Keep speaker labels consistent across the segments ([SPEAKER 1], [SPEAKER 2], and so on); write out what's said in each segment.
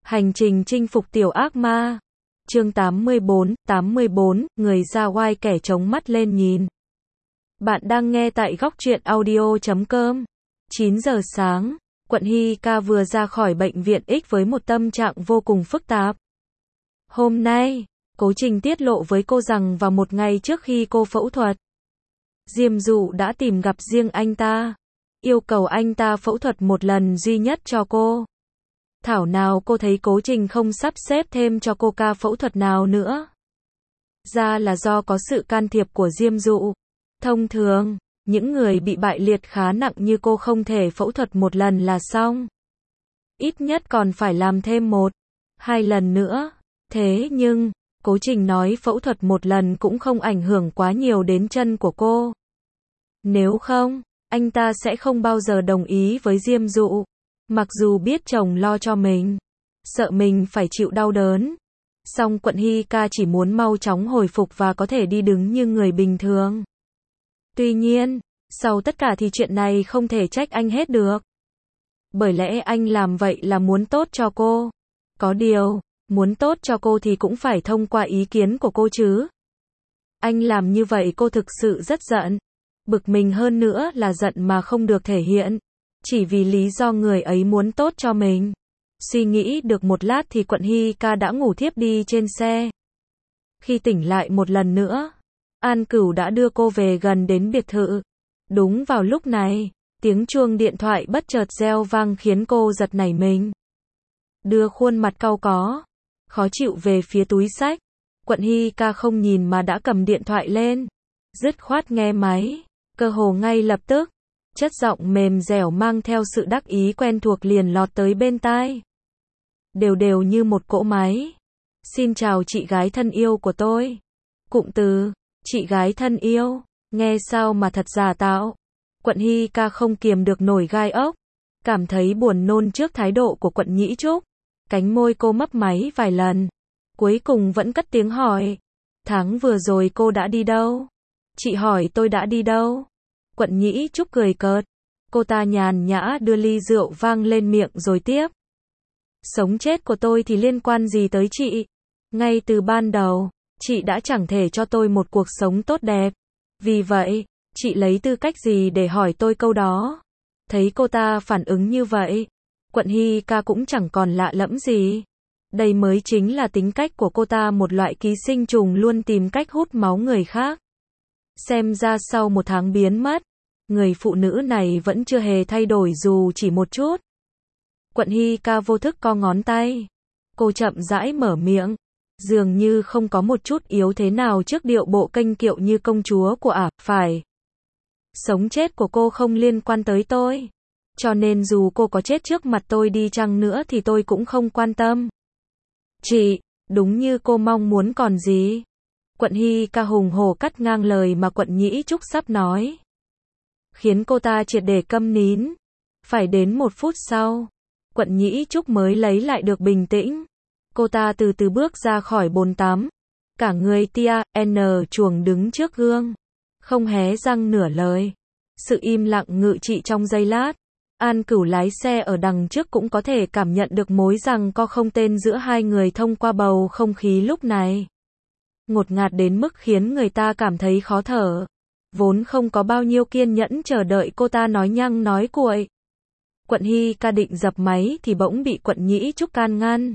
[SPEAKER 1] Hành trình chinh phục tiểu ác ma. Chương 84, người ra oai kẻ chống mắt lên nhìn. Bạn đang nghe tại góc truyện audio.com. 9 giờ sáng, Quận Hy Ca vừa ra khỏi bệnh viện X với một tâm trạng vô cùng phức tạp. Hôm nay, Cố Trình tiết lộ với cô rằng vào một ngày trước khi cô phẫu thuật, Diêm Dụ đã tìm gặp riêng anh ta, yêu cầu anh ta phẫu thuật một lần duy nhất cho cô. Thảo nào cô thấy Cố Trình không sắp xếp thêm cho cô ca phẫu thuật nào nữa. Ra là do có sự can thiệp của Diêm Dụ. Thông thường, những người bị bại liệt khá nặng như cô không thể phẫu thuật một lần là xong. Ít nhất còn phải làm thêm 1-2 lần nữa. Thế nhưng, Cố Trình nói phẫu thuật một lần cũng không ảnh hưởng quá nhiều đến chân của cô. Nếu không, anh ta sẽ không bao giờ đồng ý với Diêm Dụ. Mặc dù biết chồng lo cho mình, sợ mình phải chịu đau đớn, song Quận Hy Ca chỉ muốn mau chóng hồi phục và có thể đi đứng như người bình thường. Tuy nhiên, sau tất cả thì chuyện này không thể trách anh hết được. Bởi lẽ anh làm vậy là muốn tốt cho cô. Có điều, muốn tốt cho cô thì cũng phải thông qua ý kiến của cô chứ. Anh làm như vậy cô thực sự rất giận. Bực mình hơn nữa là giận mà không được thể hiện. Chỉ vì lý do người ấy muốn tốt cho mình. Suy nghĩ được một lát thì Quận Hy Ca đã ngủ thiếp đi trên xe. Khi tỉnh lại một lần nữa, An Cửu đã đưa cô về gần đến biệt thự. Đúng vào lúc này, tiếng chuông điện thoại bất chợt reo vang khiến cô giật nảy mình. Đưa khuôn mặt cau có, khó chịu về phía túi xách, Quận Hy Ca không nhìn mà đã cầm điện thoại lên. Dứt khoát nghe máy, cơ hồ ngay lập tức. Chất giọng mềm dẻo mang theo sự đắc ý quen thuộc liền lọt tới bên tai. Đều đều như một cỗ máy. Xin chào chị gái thân yêu của tôi. Cụm từ, chị gái thân yêu, nghe sao mà thật giả tạo. Quận Hy Ca không kiềm được nổi gai ốc. Cảm thấy buồn nôn trước thái độ của Quận Nhĩ Trúc. Cánh môi cô mấp máy vài lần. Cuối cùng vẫn cất tiếng hỏi. Tháng vừa rồi cô đã đi đâu? Chị hỏi tôi đã đi đâu? Quận Nhĩ Trúc cười cợt. Cô ta nhàn nhã đưa ly rượu vang lên miệng rồi tiếp. Sống chết của tôi thì liên quan gì tới chị? Ngay từ ban đầu, chị đã chẳng thể cho tôi một cuộc sống tốt đẹp. Vì vậy, chị lấy tư cách gì để hỏi tôi câu đó? Thấy cô ta phản ứng như vậy, Quận Hy Ca cũng chẳng còn lạ lẫm gì. Đây mới chính là tính cách của cô ta, một loại ký sinh trùng luôn tìm cách hút máu người khác. Xem ra sau một tháng biến mất, người phụ nữ này vẫn chưa hề thay đổi dù chỉ một chút. Quận Hy Ca vô thức co ngón tay. Cô chậm rãi mở miệng. Dường như không có một chút yếu thế nào trước điệu bộ kênh kiệu như công chúa của ả. Phải. Sống chết của cô không liên quan tới tôi. Cho nên dù cô có chết trước mặt tôi đi chăng nữa thì tôi cũng không quan tâm. Chị, đúng như cô mong muốn còn gì. Quận Hy Ca hùng hổ cắt ngang lời mà Quận Nhĩ Trúc sắp nói. Khiến cô ta triệt để câm nín. Phải đến 1 phút sau, Quận Nhĩ Trúc mới lấy lại được bình tĩnh. Cô ta từ từ bước ra khỏi bồn tắm. Cả người tia, chuồng đứng trước gương. Không hé răng nửa lời. Sự im lặng ngự trị trong giây lát. An Cửu lái xe ở đằng trước cũng có thể cảm nhận được mối giằng co không tên giữa hai người thông qua bầu không khí lúc này. Ngột ngạt đến mức khiến người ta cảm thấy khó thở. Vốn không có bao nhiêu kiên nhẫn chờ đợi cô ta nói nhăng nói cuội. Quận Hy Ca định dập máy thì bỗng bị Quận Nhĩ Trúc can ngăn.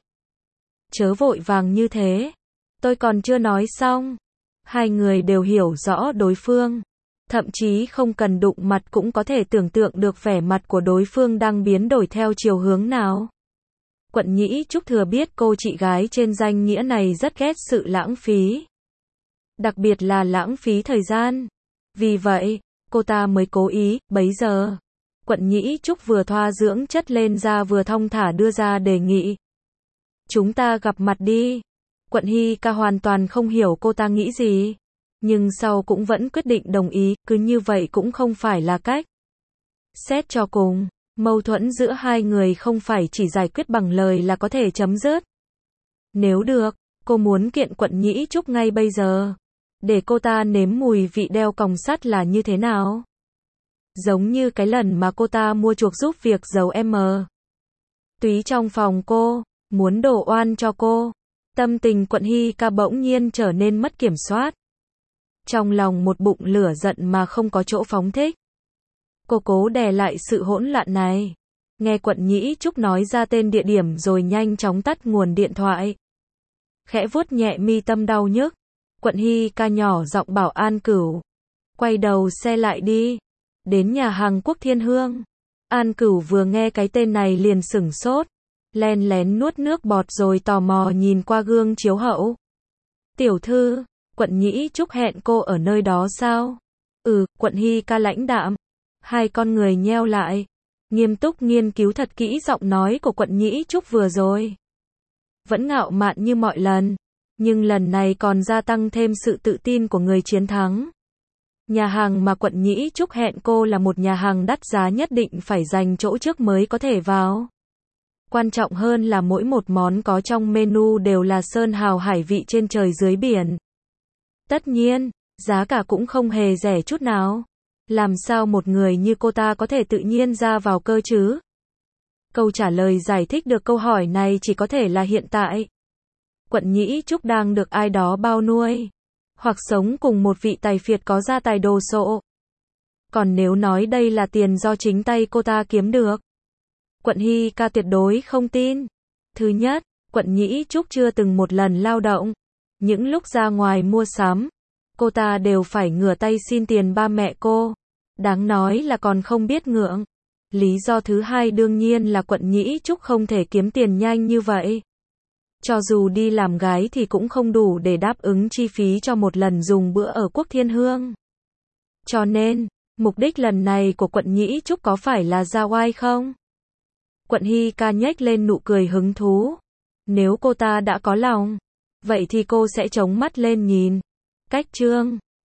[SPEAKER 1] Chớ vội vàng như thế. Tôi còn chưa nói xong. Hai người đều hiểu rõ đối phương. Thậm chí không cần đụng mặt cũng có thể tưởng tượng được vẻ mặt của đối phương đang biến đổi theo chiều hướng nào. Quận Nhĩ Trúc thừa biết cô chị gái trên danh nghĩa này rất ghét sự lãng phí. Đặc biệt là lãng phí thời gian. Vì vậy, cô ta mới cố ý, bấy giờ. Quận Nhĩ Trúc vừa thoa dưỡng chất lên da vừa thong thả đưa ra đề nghị. Chúng ta gặp mặt đi. Quận Hy Ca hoàn toàn không hiểu cô ta nghĩ gì. Nhưng sau cũng vẫn quyết định đồng ý, cứ như vậy cũng không phải là cách. Xét cho cùng, mâu thuẫn giữa hai người không phải chỉ giải quyết bằng lời là có thể chấm dứt. Nếu được, cô muốn kiện Quận Nhĩ Trúc ngay bây giờ. Để cô ta nếm mùi vị đeo còng sắt là như thế nào. Giống như cái lần mà cô ta mua chuộc giúp việc giấu M. Túy trong phòng cô, muốn đổ oan cho cô. Tâm tình Quận Hy Ca bỗng nhiên trở nên mất kiểm soát. Trong lòng một bụng lửa giận mà không có chỗ phóng thích. Cô cố đè lại sự hỗn loạn này. Nghe Quận Nhĩ Trúc nói ra tên địa điểm rồi nhanh chóng tắt nguồn điện thoại. Khẽ vuốt nhẹ mi tâm đau nhức. Quận Hy Ca nhỏ giọng bảo An Cửu. Quay đầu xe lại đi. Đến nhà hàng Quốc Thiên Hương. An Cửu vừa nghe cái tên này liền sửng sốt. Len lén nuốt nước bọt rồi tò mò nhìn qua gương chiếu hậu. Tiểu thư, Quận Nhĩ Trúc hẹn cô ở nơi đó sao? Quận Hy Ca lãnh đạm. Hai con người nheo lại. Nghiêm túc nghiên cứu thật kỹ giọng nói của Quận Nhĩ Trúc vừa rồi. Vẫn ngạo mạn như mọi lần. Nhưng lần này còn gia tăng thêm sự tự tin của người chiến thắng. Nhà hàng mà Quận Nhĩ Trúc hẹn cô là một nhà hàng đắt giá, nhất định phải dành chỗ trước mới có thể vào. Quan trọng hơn là mỗi một món có trong menu đều là sơn hào hải vị trên trời dưới biển. Tất nhiên, giá cả cũng không hề rẻ chút nào. Làm sao một người như cô ta có thể tự nhiên ra vào cơ chứ? Câu trả lời giải thích được câu hỏi này chỉ có thể là hiện tại. Quận Nhĩ Trúc đang được ai đó bao nuôi. Hoặc sống cùng một vị tài phiệt có gia tài đồ sộ. Còn nếu nói đây là tiền do chính tay cô ta kiếm được, Quận Hy Ca tuyệt đối không tin. Thứ nhất, Quận Nhĩ Trúc chưa từng một lần lao động. Những lúc ra ngoài mua sắm, cô ta đều phải ngửa tay xin tiền ba mẹ cô. Đáng nói là còn không biết ngượng. Lý do thứ hai đương nhiên là Quận Nhĩ Trúc không thể kiếm tiền nhanh như vậy. Cho dù đi làm gái thì cũng không đủ để đáp ứng chi phí cho một lần dùng bữa ở Quốc Thiên Hương. Cho nên, mục đích lần này của Quận Nhĩ Trúc có phải là ra oai không? Quận Hy Ca nhếch lên nụ cười hứng thú. Nếu cô ta đã có lòng, vậy thì cô sẽ chống mắt lên nhìn. Cách chương